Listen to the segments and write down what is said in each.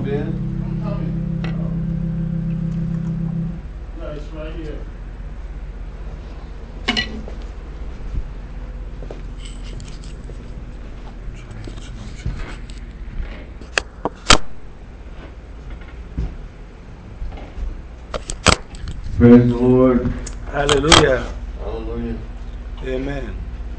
plugged in? I'm coming. No, it's right here. Praise the Lord. Hallelujah. Hallelujah. Amen.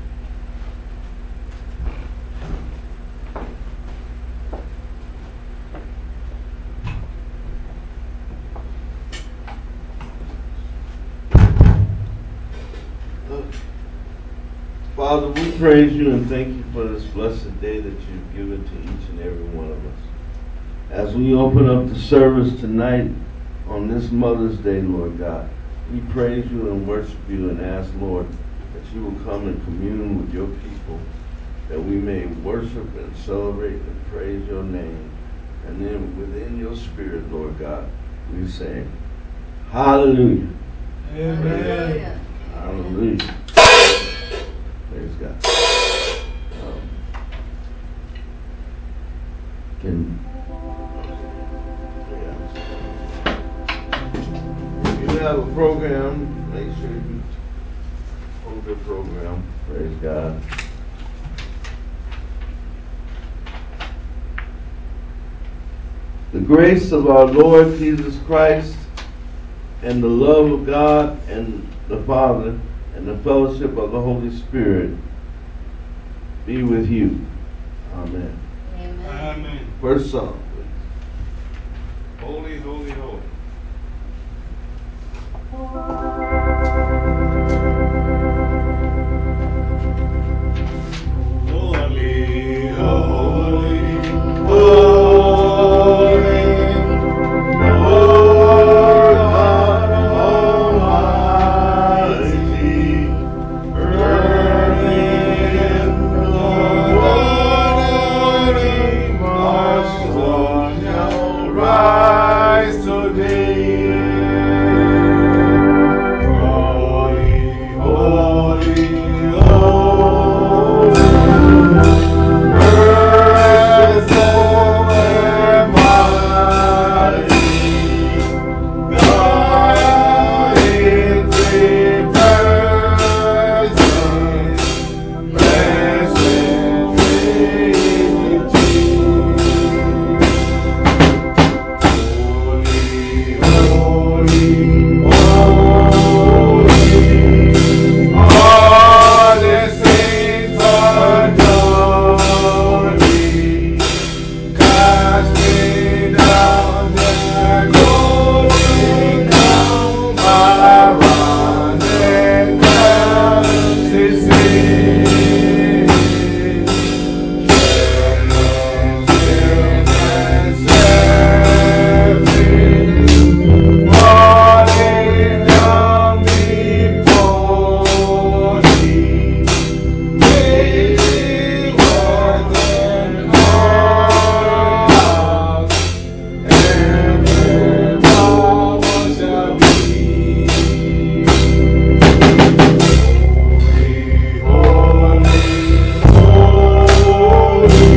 Father, we praise you and thank you for this blessed day that you've given to each and every one of us. As we open up the service tonight on this Mother's Day, Lord God, we praise you and worship you and ask, Lord, that you will come and commune with your people, that we may worship and celebrate and praise your name. And then within your spirit, Lord God, we say, hallelujah. Amen. Hallelujah. Praise God. If you have a program, make sure you hold your program. Praise God. The grace of our Lord Jesus Christ and the love of God and the Father and the fellowship of the Holy Spirit be with you. Amen. Amen. Amen. First song, please. Holy, holy, holy. Holy, holy, holy, Lord God Almighty, early in the morning, our sun shall rise today. Holy, holy, holy, merciful and mighty, God in three persons, blessed Trinity. Holy, holy, holy, all the saints adore, casting down their glory crown, around their crowns they sing. Cherubim and seraphim, falling down before thee. They were then called out, and their power shall be. Holy, holy,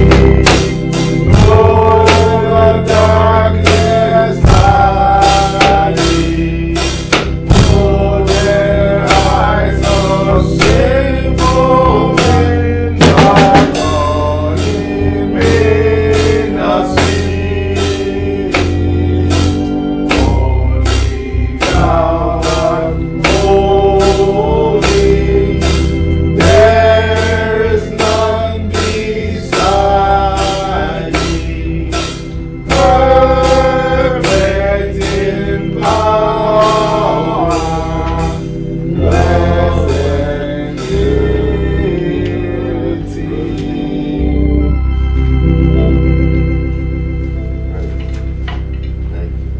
Lord of darkness hiding, for their eyes are sinful men, our God may not see. Only thou art holy, there is none beside thee. Perfect in power, blessed unity. Thank you.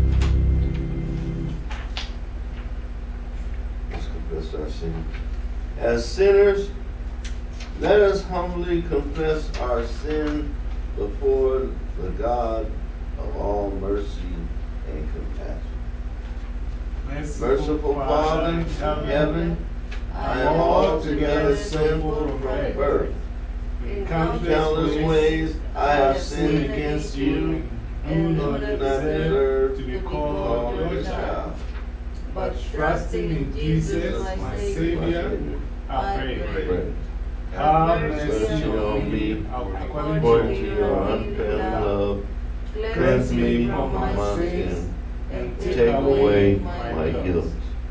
Let's confess our sin. As sinners, let us humbly confess our sin before the God of all mercy and compassion. Merciful Father in heaven, I am altogether sinful from birth. In countless ways I have sinned against you who do not not deserve deserve to be called your child. But trusting in Jesus, my Savior, I pray. Have mercy on me according to your unfailing love. Cleanse me from my sins and take away my guilt.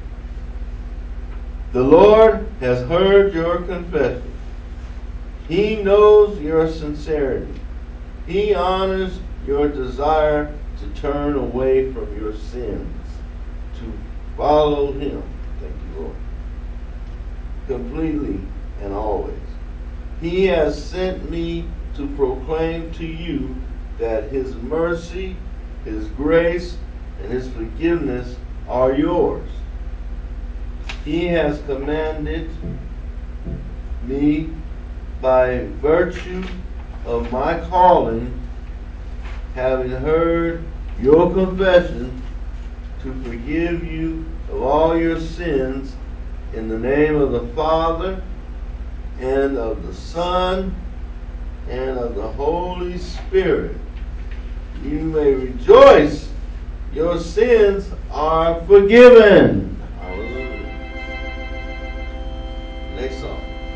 The Lord has heard your confession. He knows your sincerity. He honors your desire to turn away from your sins, to follow Him. Thank you, Lord. Completely and always. He has sent me to proclaim to you that His mercy, His grace, and His forgiveness are yours. He has commanded me by virtue of my calling, having heard your confession, to forgive you of all your sins in the name of the Father and of the Son and of the Holy Spirit. You may rejoice. Your sins are forgiven. Hallelujah. Next song.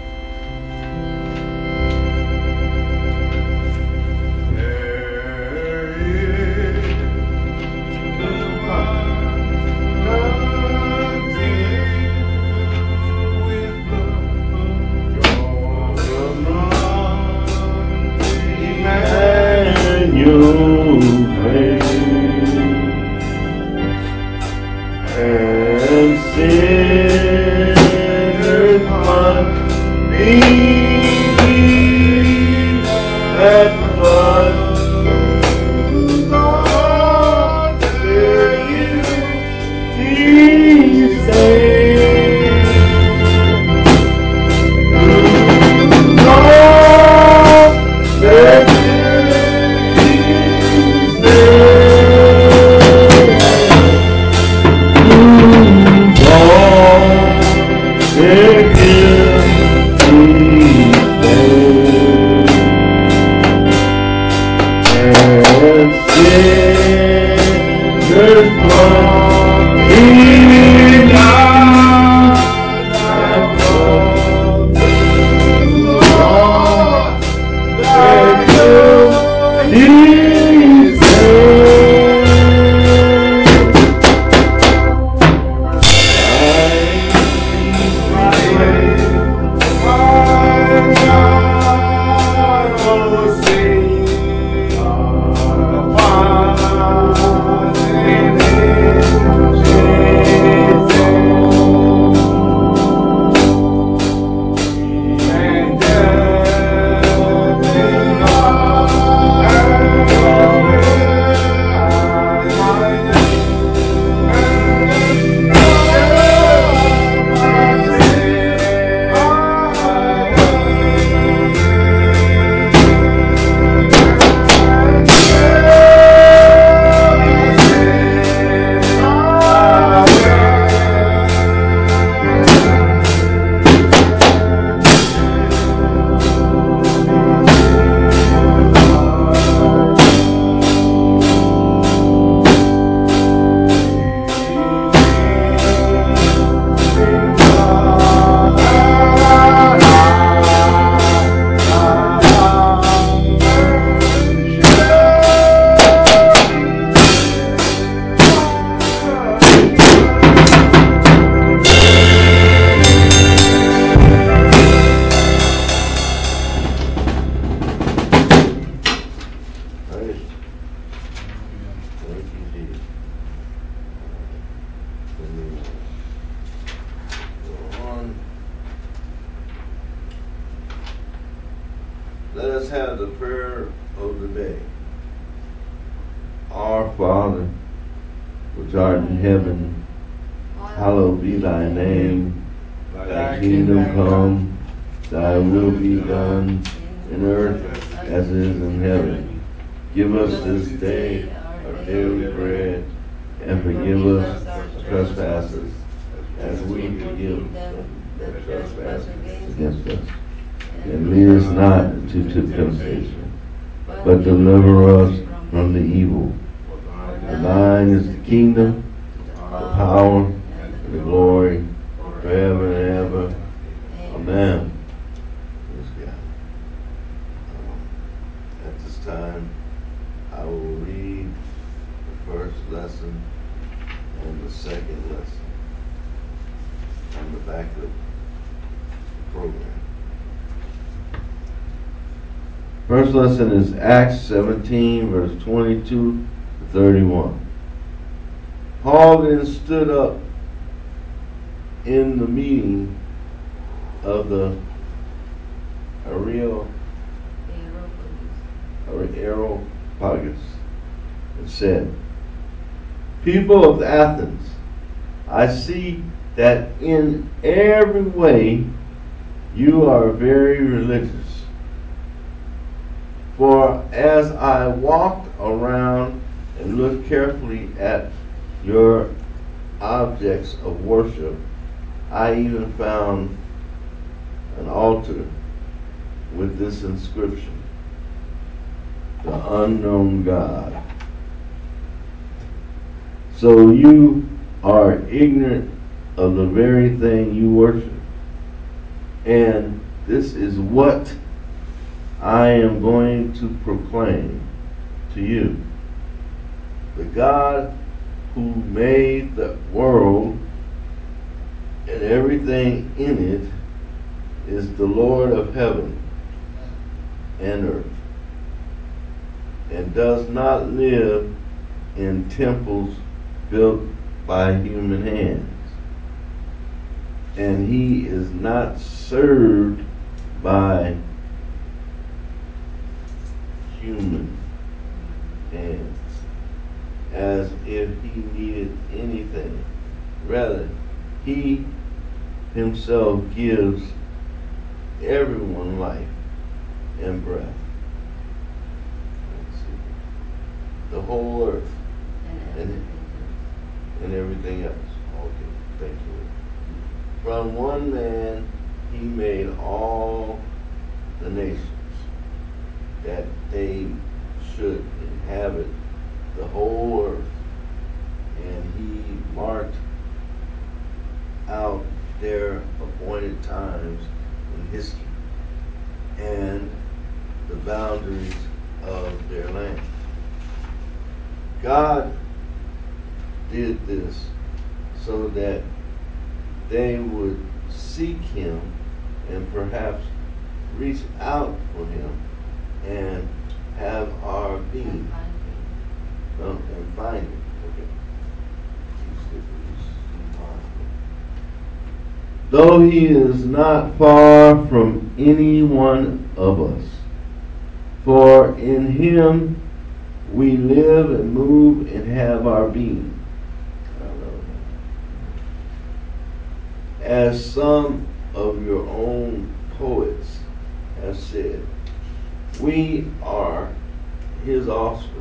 Let us have the prayer of the day. Our Father, which art in heaven, hallowed be thy name. Thy kingdom come, thy will be done in earth as it is in heaven. Give us this day our daily bread, and forgive us our trespasses, as we forgive them that trespass against us. And lead us not into temptation, but deliver us from the evil. For For thine is the kingdom, the power, and the glory, forever and ever. Amen. Praise God. At this time, I will read the first lesson and the second lesson on the back of the program. First lesson is Acts 17, verse 22 to 31. Paul then stood up in the meeting of the Areopagus and said, People of Athens, I see that in every way you are very religious. For as I walked around and looked carefully at your objects of worship, I even found an altar with this inscription, the unknown God. So you are ignorant of the very thing you worship. And this is what I am going to proclaim to you. The God who made the world and everything in it is the Lord of heaven and earth, and does not live in temples built by human hands. And he is not served by human hands as if he needed anything. Rather, he himself gives everyone life and breath. The whole earth and everything else. Okay, thank you. From one man he made all the nations, that they should inhabit the whole earth. And he marked out their appointed times in history and the boundaries of their land. God did this so that they would seek him and perhaps reach out for him and have our being. And find him. Okay. Though he is not far from any one of us, for in him we live and move and have our being. As some of your own poets have said, we are his offspring,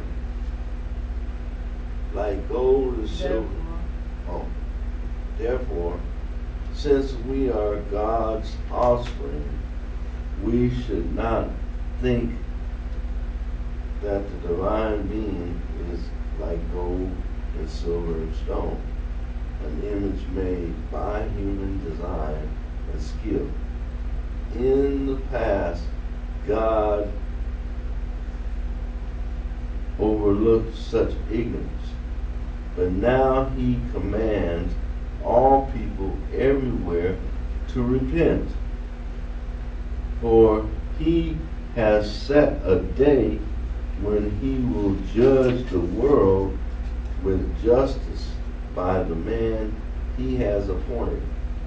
like gold and silver. Therefore, since we are God's offspring, we should not think that the divine being is like gold and silver and stone, an image made by human design and skill. In the past, God overlooked such ignorance, but now he commands all people everywhere to repent. For he has set a day when he will judge the world with justice by the man he has appointed.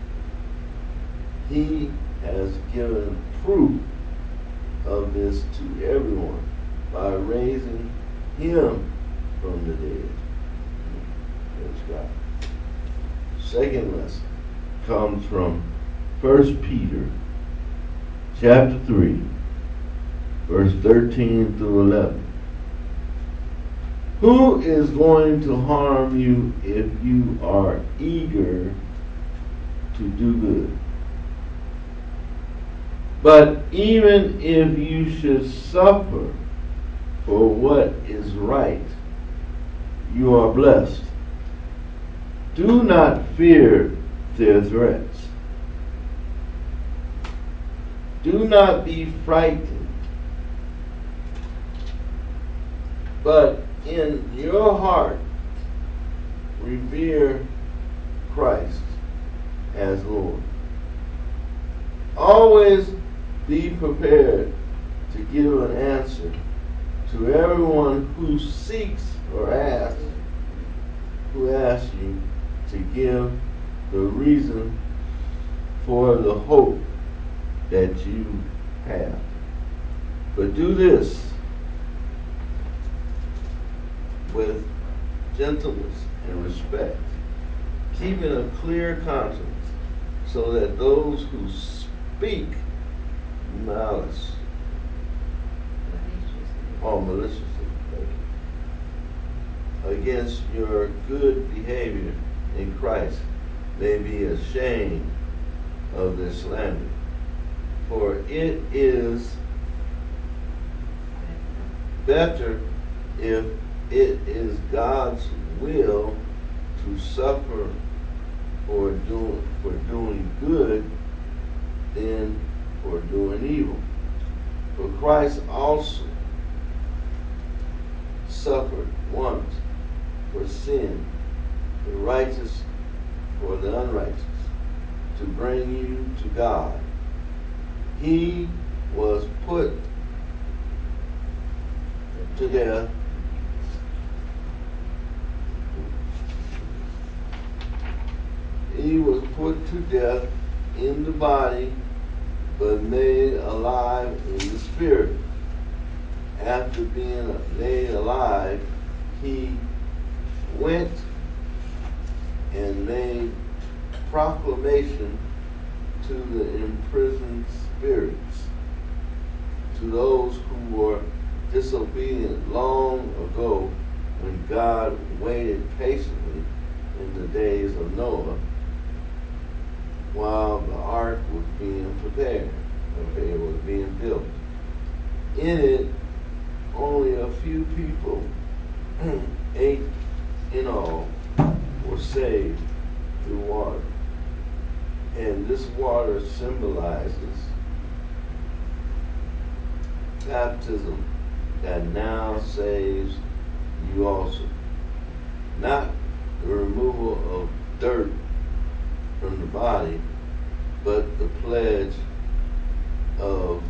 He has given proof of this to everyone by raising him from the dead. Praise God. Second lesson comes from 1 Peter chapter 3, verse 13 through 11. Who is going to harm you if you are eager to do good? But even if you should suffer for what is right, you are blessed. Do not fear their threats. Do not be frightened, but in your heart revere Christ as Lord. Always be prepared to give an answer to everyone who seeks or asks, who asks you to give the reason for the hope that you have. But do this with gentleness and respect, keeping a clear conscience, so that those who speak malice or maliciously against your good behavior in Christ may be ashamed of their slander. For it is better, if it is God's will to suffer for doing good than for doing evil. For Christ also suffered once for sin, the righteous for the unrighteous, to bring you to God. He was put to death in the body, but made alive in the spirit. After being made alive, he went and made proclamation to the imprisoned spirits, to those who were disobedient long ago, when God waited patiently in the days of Noah, while the ark was being prepared. Okay, it was being built. In it, only a few people, 8 in all, were saved through water. And this water symbolizes baptism that now saves you also. Not the removal of dirt from the body, but the pledge of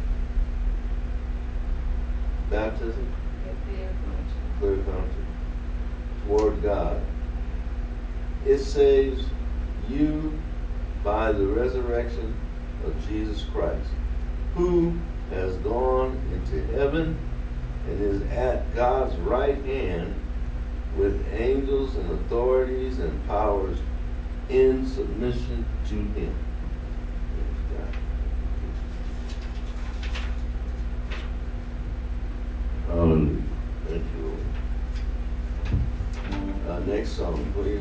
baptism, clear conscience toward God. It saves you by the resurrection of Jesus Christ, who has gone into heaven and is at God's right hand with angels and authorities and powers in submission to him. Hallelujah. Thank you, Lord. Next song, please.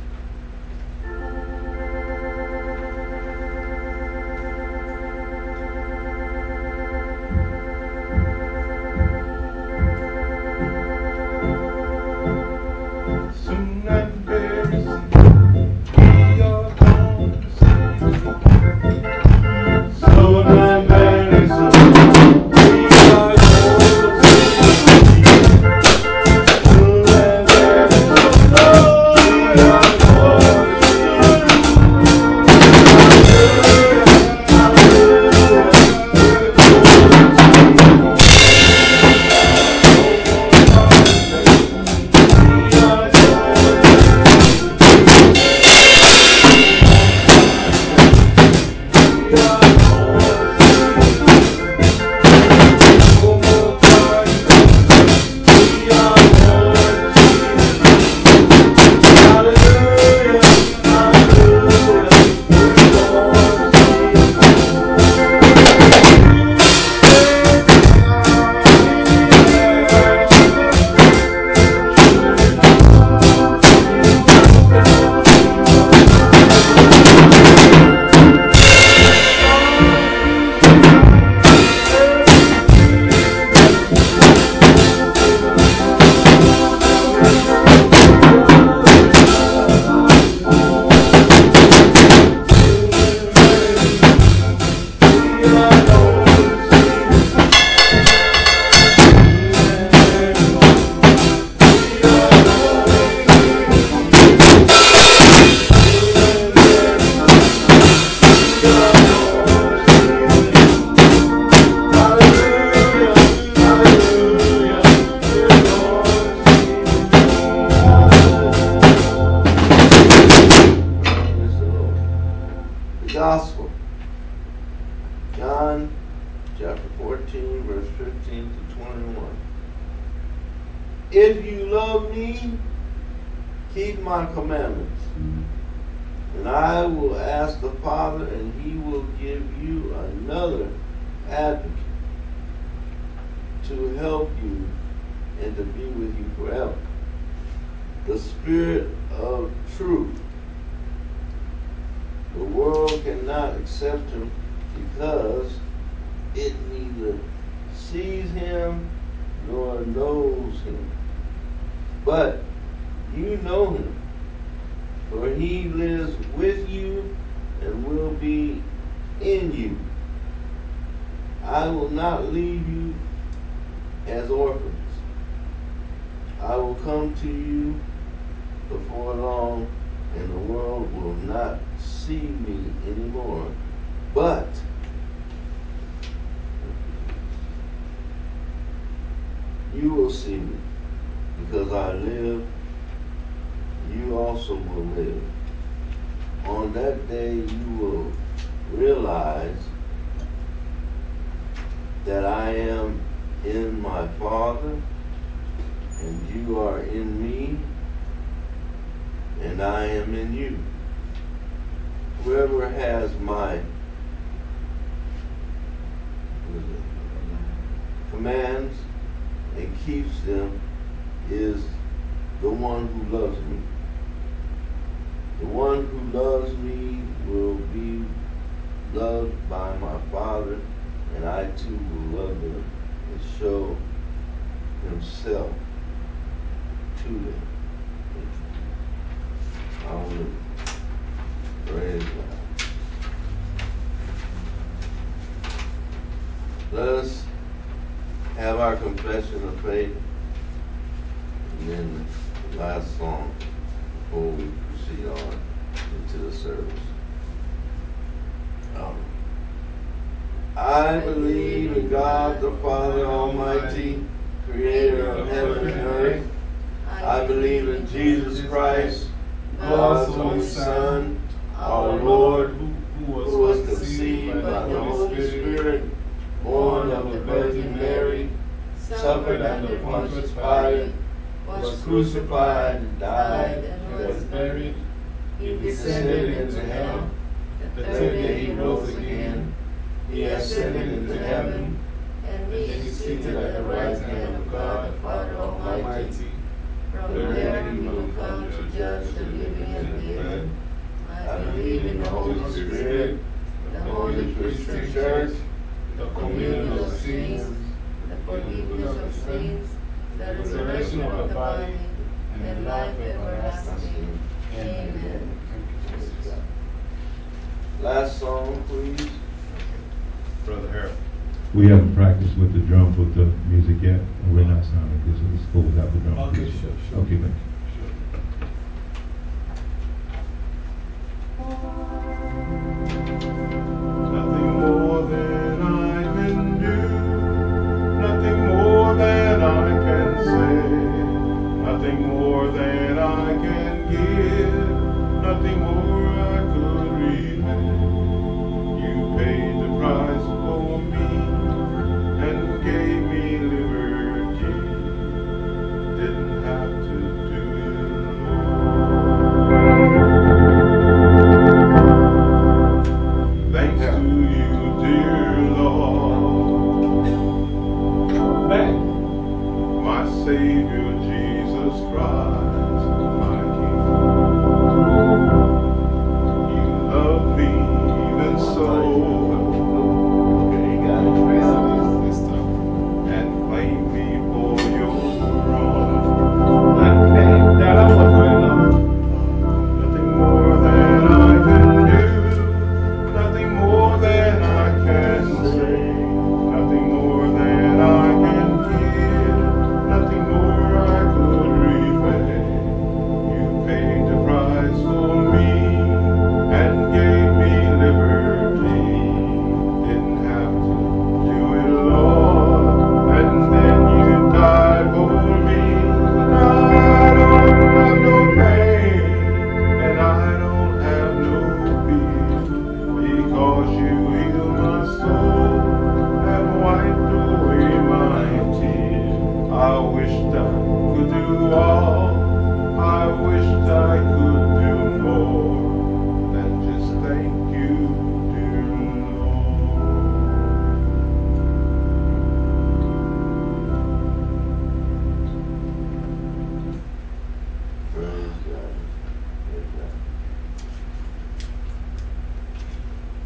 Soon and very soon, we are going to see you. Soon and very soon, we are going to see you. Soon and very soon, we are if you love me, keep my commandments. And I will ask the Father, and he will give you another advocate to help you and to be with you forever. The Spirit of truth. The world cannot accept him because it neither sees him nor knows him. But you know him, for he lives with you and will be in you. I will not leave you as orphans. I will come to you before long, and the world will not see me anymore. But you will see me, because I live, you also will live. On that day you will realize that I am in my Father, and you are in me, and I am in you. Whoever has my commands and keeps them is the one who loves me. The one who loves me will be loved by my Father, and I too will love them and show himself to them. Hallelujah. Praise God. Let us have our confession of faith, and then the last song before we proceed on into the service. I believe in God the Father Almighty, creator of heaven and earth. I believe in Jesus Christ, God's only Son, our Lord, who was conceived by the Holy Spirit, born of the Virgin Mary, suffered under Pontius Pilate, was crucified, died, and was buried. He descended into hell. The third day he rose again. He ascended into heaven, and he is seated at the right hand of God the Father Almighty. From there he will come to judge the living and the dead. I believe in the Holy Spirit, the Holy Christian Church, the communion of saints, the forgiveness of sins, the resurrection of the body, and life everlasting. Amen. Last song, please. Brother Harold. We haven't practiced with the drums with the music yet, and we're not sounding good, so let's go without the drums. Okay, sure. Okay, thank you. Nothing more than I can do, nothing more than I can say, nothing more than I can give, nothing more I could repay. You paid the price for me and gave me liberty. Didn't have to do it alone. Thanks to you, dear Lord. Back. My Savior, Jesus Christ, my King.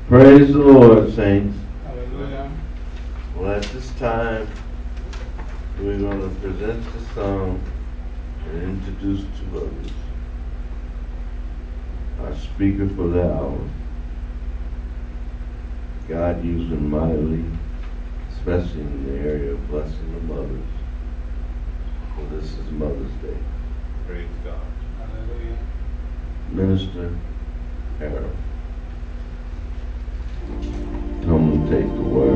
Praise the Lord, saints. Hallelujah. Well, at this time, we're going to present the song and introduce two others. Our speaker for the hour. God used him mightily, especially in the area of blessing the mothers. So this is Mother's Day. Praise God. Hallelujah. Minister Harold. Come and take the word.